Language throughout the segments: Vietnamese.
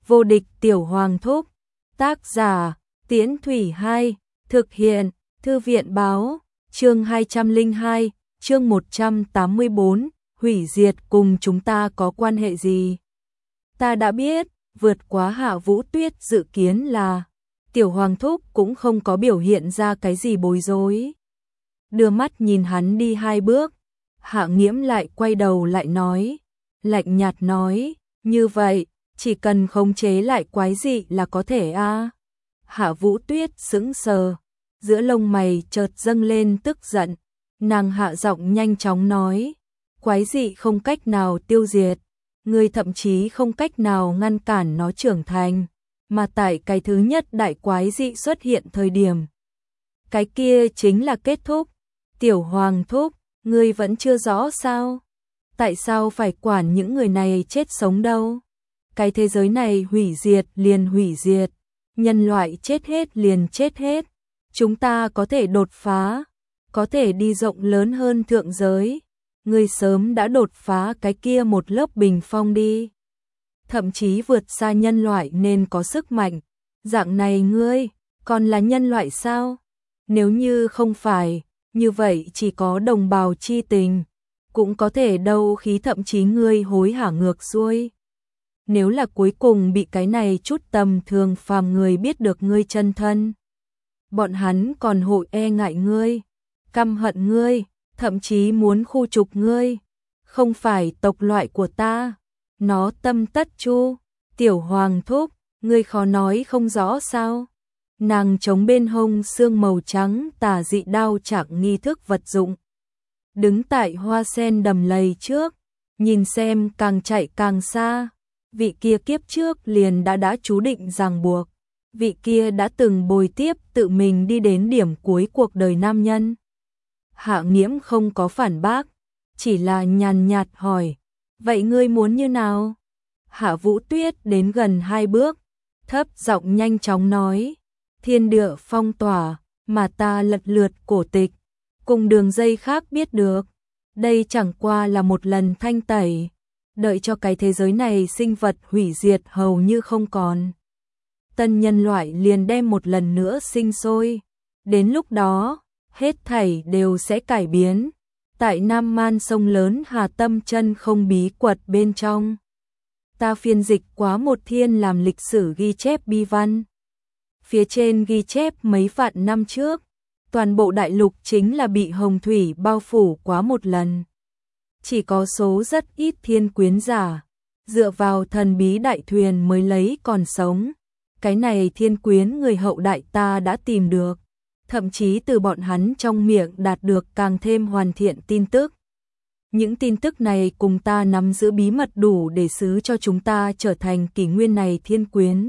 Vô địch tiểu hoàng thúc. Tác giả, Tiễn Thủy 2, thực hiện, Thư viện báo, chương 202, chương 184, hủy diệt cùng chúng ta có quan hệ gì? Ta đã biết, vượt quá Hạ Vũ Tuyết dự kiến là, tiểu hoàng thúc cũng không có biểu hiện ra cái gì bối rối. Đưa mắt nhìn hắn đi 2 bước, Hạ Nghiễm lại quay đầu lại nói, lạnh nhạt nói, như vậy, chỉ cần khống chế lại quái dị là có thể a. Hạ Vũ Tuyết sững sờ, giữa lông mày chợt dâng lên tức giận, nàng hạ giọng nhanh chóng nói, quái dị không cách nào tiêu diệt, ngươi thậm chí không cách nào ngăn cản nó trưởng thành, mà tại cái thứ nhất đại quái dị xuất hiện thời điểm, cái kia chính là kết thúc. Tiểu hoàng thúc, ngươi vẫn chưa rõ sao? Tại sao phải quản những người này chết sống đâu? Cái thế giới này hủy diệt liền hủy diệt, nhân loại chết hết liền chết hết, chúng ta có thể đột phá, có thể đi rộng lớn hơn thượng giới, ngươi sớm đã đột phá cái kia một lớp bình phong đi, thậm chí vượt xa nhân loại nên có sức mạnh, dạng này ngươi, còn là nhân loại sao? Nếu như không phải, như vậy chỉ có đồng bào chi tình, cũng có thể đâu khí thậm chí ngươi hối hả ngược xuôi. Nếu là cuối cùng bị cái này chút tầm thường phàm người biết được ngươi chân thân, bọn hắn còn hội e ngại ngươi, căm hận ngươi, thậm chí muốn khu trục ngươi. Không phải tộc loại của ta, nó tâm tất chu, tiểu hoàng thúc, ngươi khó nói không rõ sao? Nàng chống bên hông xương màu trắng tà dị đao trạng nghi thức vật dụng, đứng tại hoa sen đầm lầy trước, nhìn xem càng chạy càng xa. Vị kia kiếp trước liền đã chú định ràng buộc, vị kia đã từng bồi tiếp tự mình đi đến điểm cuối cuộc đời nam nhân. Hạ Nghiễm không có phản bác, chỉ là nhàn nhạt hỏi, vậy ngươi muốn như nào? Hạ Vũ Tuyết đến gần 2 bước, thấp giọng nhanh chóng nói, thiên địa phong tỏa, mà ta lật lượt cổ tịch, cùng đường dây khác biết được, đây chẳng qua là một lần thanh tẩy. Đợi cho cái thế giới này sinh vật hủy diệt hầu như không còn, tân nhân loại liền đem một lần nữa sinh sôi. Đến lúc đó, hết thảy đều sẽ cải biến. Tại Nam Man sông lớn Hà Tâm Chân không bí quật bên trong, ta phiên dịch quá một thiên làm lịch sử ghi chép bi văn. Phía trên ghi chép mấy vạn năm trước, toàn bộ đại lục chính là bị hồng thủy bao phủ quá một lần. Chỉ có số rất ít thiên quyến giả, dựa vào thần bí đại thuyền mới lấy còn sống. Cái này thiên quyến người hậu đại ta đã tìm được, thậm chí từ bọn hắn trong miệng đạt được càng thêm hoàn thiện tin tức. Những tin tức này cùng ta nắm giữ bí mật đủ để xứ cho chúng ta trở thành kỷ nguyên này thiên quyến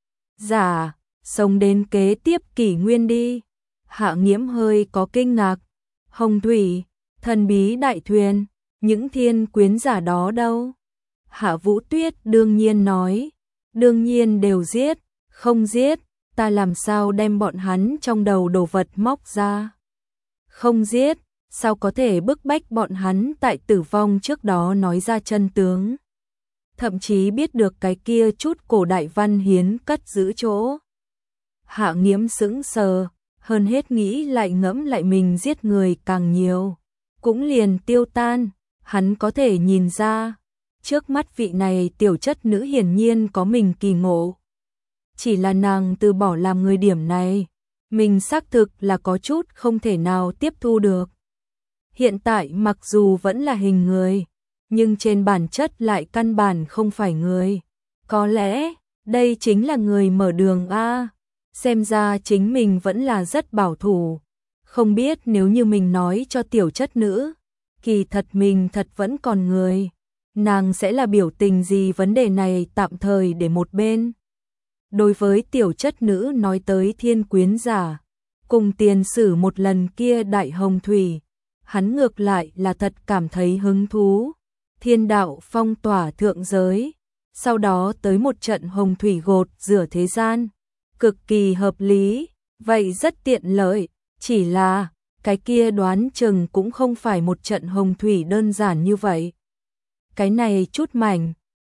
giả, sống đến kế tiếp kỷ nguyên đi. Hạ Nghiễm hơi có kinh ngạc, hồng thủy, thần bí đại thuyền, những thiên quyến giả đó đâu? Hạ Vũ Tuyết đương nhiên nói, đương nhiên đều giết, không giết, ta làm sao đem bọn hắn trong đầu đồ vật móc ra? Không giết, sao có thể bức bách bọn hắn tại tử vong trước đó nói ra chân tướng? Thậm chí biết được cái kia chút cổ đại văn hiến cất giữ chỗ. Hạ Nghiễm sững sờ, hơn hết nghĩ lại ngẫm lại mình giết người càng nhiều, cũng liền tiêu tan. Hắn có thể nhìn ra, trước mắt vị này tiểu chất nữ hiển nhiên có mình kỳ ngộ. Chỉ là nàng từ bỏ làm người điểm này, mình xác thực là có chút không thể nào tiếp thu được. Hiện tại mặc dù vẫn là hình người, nhưng trên bản chất lại căn bản không phải người. Có lẽ, đây chính là người mở đường a. Xem ra chính mình vẫn là rất bảo thủ. Không biết nếu như mình nói cho tiểu chất nữ, kỳ thật mình thật vẫn còn người, nàng sẽ là biểu tình gì? Vấn đề này tạm thời để một bên. Đối với tiểu chất nữ nói tới thiên quyến giả, cùng tiền sử một lần kia đại hồng thủy, hắn ngược lại là thật cảm thấy hứng thú. Thiên đạo phong tỏa thượng giới, sau đó tới một trận hồng thủy gột rửa thế gian, cực kỳ hợp lý, vậy rất tiện lợi, chỉ là cái kia đoán chừng cũng không phải một trận hồng thủy đơn giản như vậy. Cái này chút mảnh,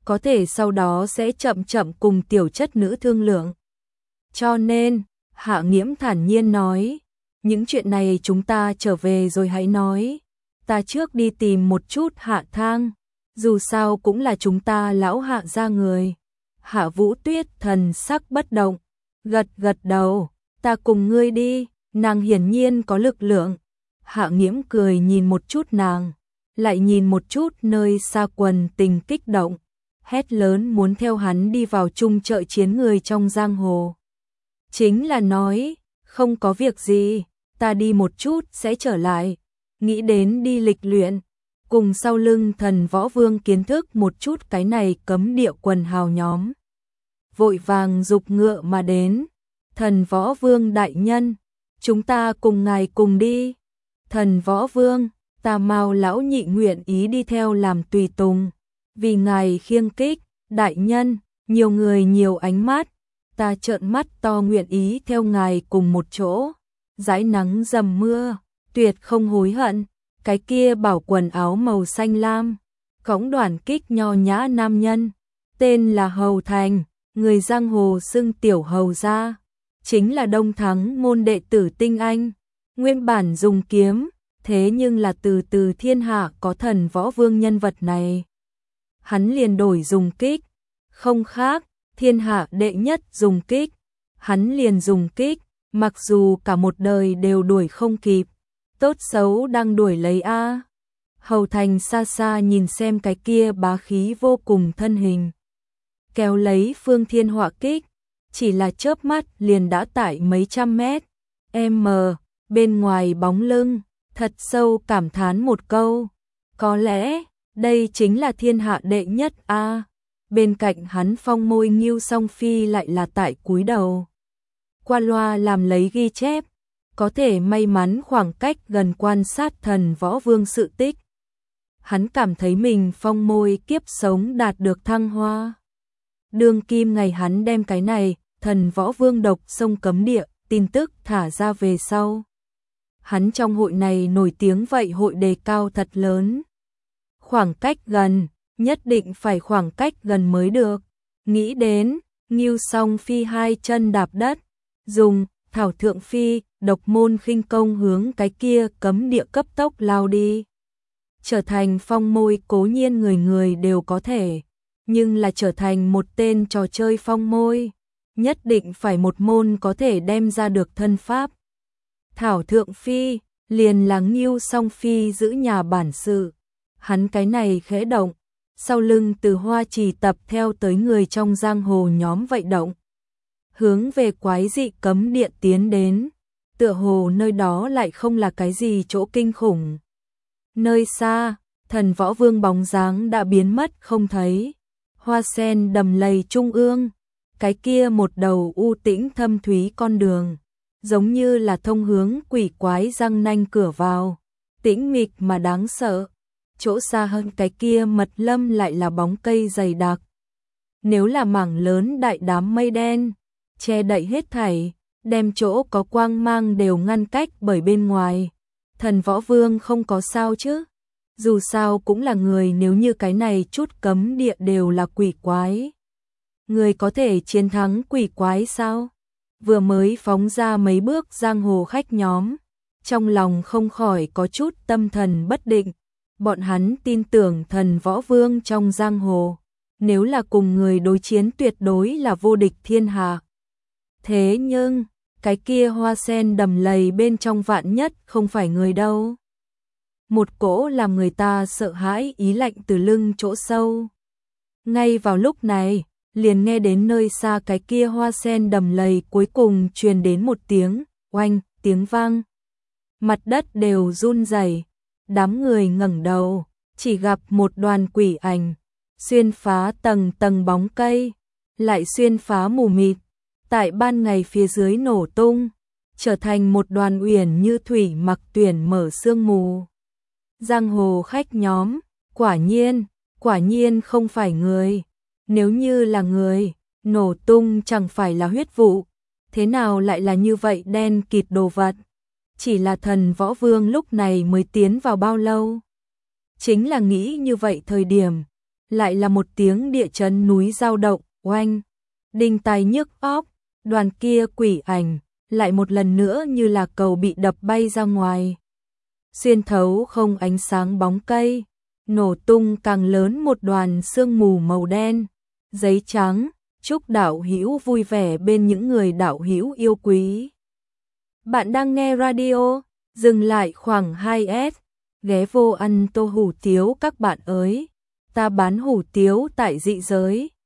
có thể sau đó sẽ chậm chậm cùng tiểu chất nữ thương lượng. Cho nên, Hạ Nghiễm thản nhiên nói, những chuyện này chúng ta trở về rồi hãy nói. Ta trước đi tìm một chút Hạ Thang, dù sao cũng là chúng ta lão Hạ gia người. Hạ Vũ Tuyết thần sắc bất động, gật gật đầu, ta cùng ngươi đi, nàng hiển nhiên có lực lượng. Hạ Nghiễm cười nhìn một chút nàng, lại nhìn một chút nơi xa quần tình kích động, hét lớn muốn theo hắn đi vào chung chợ chiến người trong giang hồ. Chính là nói, không có việc gì, ta đi một chút sẽ trở lại, nghĩ đến đi lịch luyện, cùng sau lưng Thần Võ Vương kiến thức một chút cái này cấm địa quần hào nhóm. Vội vàng dục ngựa mà đến, Thần Võ Vương đại nhân, chúng ta cùng ngài cùng đi. Thần Võ Vương, ta Mao lão nhị nguyện ý đi theo làm tùy tùng, vì ngài khiêng kích, đại nhân, nhiều người nhiều ánh mắt, ta trợn mắt to nguyện ý theo ngài cùng một chỗ, dãi nắng dầm mưa, tuyệt không hối hận. Cái kia bảo quần áo màu xanh lam, cõng đoàn kích nho nhã nam nhân, tên là Hầu Thành, người giang hồ xưng tiểu hầu gia, chính là Đông Thắng môn đệ tử tinh anh, nguyên bản dùng kiếm, thế nhưng là từ thiên hạ có Thần Võ Vương nhân vật này. Hắn liền đổi dùng kích, không khác, thiên hạ đệ nhất dùng kích, hắn liền dùng kích, mặc dù cả một đời đều đuổi không kịp, tốt xấu đang đuổi lấy a. Hầu Thành xa xa nhìn xem cái kia bá khí vô cùng thân hình, kéo lấy Phương Thiên Họa kích, chỉ là chớp mắt liền đã tại mấy trăm mét bên ngoài bóng lưng, thật sâu cảm thán một câu, có lẽ đây chính là thiên hạ đệ nhất a. Bên cạnh hắn Phong Môi Ngưu Song Phi lại là tại cúi đầu, qua loa làm lấy ghi chép, có thể may mắn khoảng cách gần quan sát Thần Võ Vương sự tích. Hắn cảm thấy mình Phong Môi kiếp sống đạt được thăng hoa. Đương kim ngày hắn đem cái này Thần Võ Vương độc sông cấm địa tin tức thả ra về sau, hắn trong hội này nổi tiếng vậy hội đề cao thật lớn. Khoảng cách gần, nhất định phải khoảng cách gần mới được. Nghĩ đến, Ngưu Song Phi hai chân đạp đất, dùng Thảo Thượng Phi độc môn khinh công hướng cái kia cấm địa cấp tốc lao đi. Trở thành Phong Môi cố nhiên người người đều có thể, nhưng là trở thành một tên trò chơi Phong Môi, nhất định phải một môn có thể đem ra được thân pháp. Thảo Thượng Phi liền là Ngưu Song Phi giữ nhà bản sự, hắn cái này khẽ động, sau lưng Từ Hoa Trì tập theo tới người trong giang hồ nhóm vậy động, hướng về quái dị cấm địa tiến đến, tựa hồ nơi đó lại không là cái gì chỗ kinh khủng. Nơi xa, Thần Võ Vương bóng dáng đã biến mất không thấy, hoa sen đầm lầy trung ương, cái kia một đầu u tĩnh thâm thúy con đường, giống như là thông hướng quỷ quái răng nanh cửa vào, tĩnh mịch mà đáng sợ. Chỗ xa hơn cái kia mật lâm lại là bóng cây dày đặc. Nếu là mảng lớn đại đám mây đen, che đậy hết thảy, đem chỗ có quang mang đều ngăn cách bởi bên ngoài. Thần Võ Vương không có sao chứ? Dù sao cũng là người, nếu như cái này chút cấm địa đều là quỷ quái, người có thể chiến thắng quỷ quái sao? Vừa mới phóng ra mấy bước giang hồ khách nhóm, trong lòng không khỏi có chút tâm thần bất định. Bọn hắn tin tưởng Thần Võ Vương trong giang hồ, nếu là cùng người đối chiến tuyệt đối là vô địch thiên hạ. Thế nhưng, cái kia hoa sen đầm lầy bên trong vạn nhất không phải người đâu. Một cỗ làm người ta sợ hãi ý lạnh từ lưng chỗ sâu. Ngay vào lúc này, liền nghe đến nơi xa cái kia hoa sen đầm lầy cuối cùng truyền đến một tiếng oanh, tiếng vang. Mặt đất đều run rẩy. Đám người ngẩng đầu, chỉ gặp một đoàn quỷ ảnh, xuyên phá tầng tầng bóng cây, lại xuyên phá mù mịt, tại ban ngày phía dưới nổ tung, trở thành một đoàn uyển như thủy mặc tuyển mở sương mù. Giang hồ khách nhóm, quả nhiên không phải người, nếu như là người, nổ tung chẳng phải là huyết vụ, thế nào lại là như vậy đen kịt đồ vật. Chỉ là Thần Võ Vương lúc này mới tiến vào bao lâu? Chính là nghĩ như vậy thời điểm, lại là một tiếng địa chấn núi dao động, oanh, đinh tai nhức óc, đoàn kia quỷ ảnh, lại một lần nữa như là cầu bị đập bay ra ngoài. Xuyên thấu không ánh sáng bóng cây, nổ tung càng lớn một đoàn sương mù màu đen, giấy trắng, chúc đạo hữu vui vẻ bên những người đạo hữu yêu quý. Bạn đang nghe radio, dừng lại khoảng 2S, ghé vô ăn tô hủ tiếu các bạn ơi, ta bán hủ tiếu tại dị giới.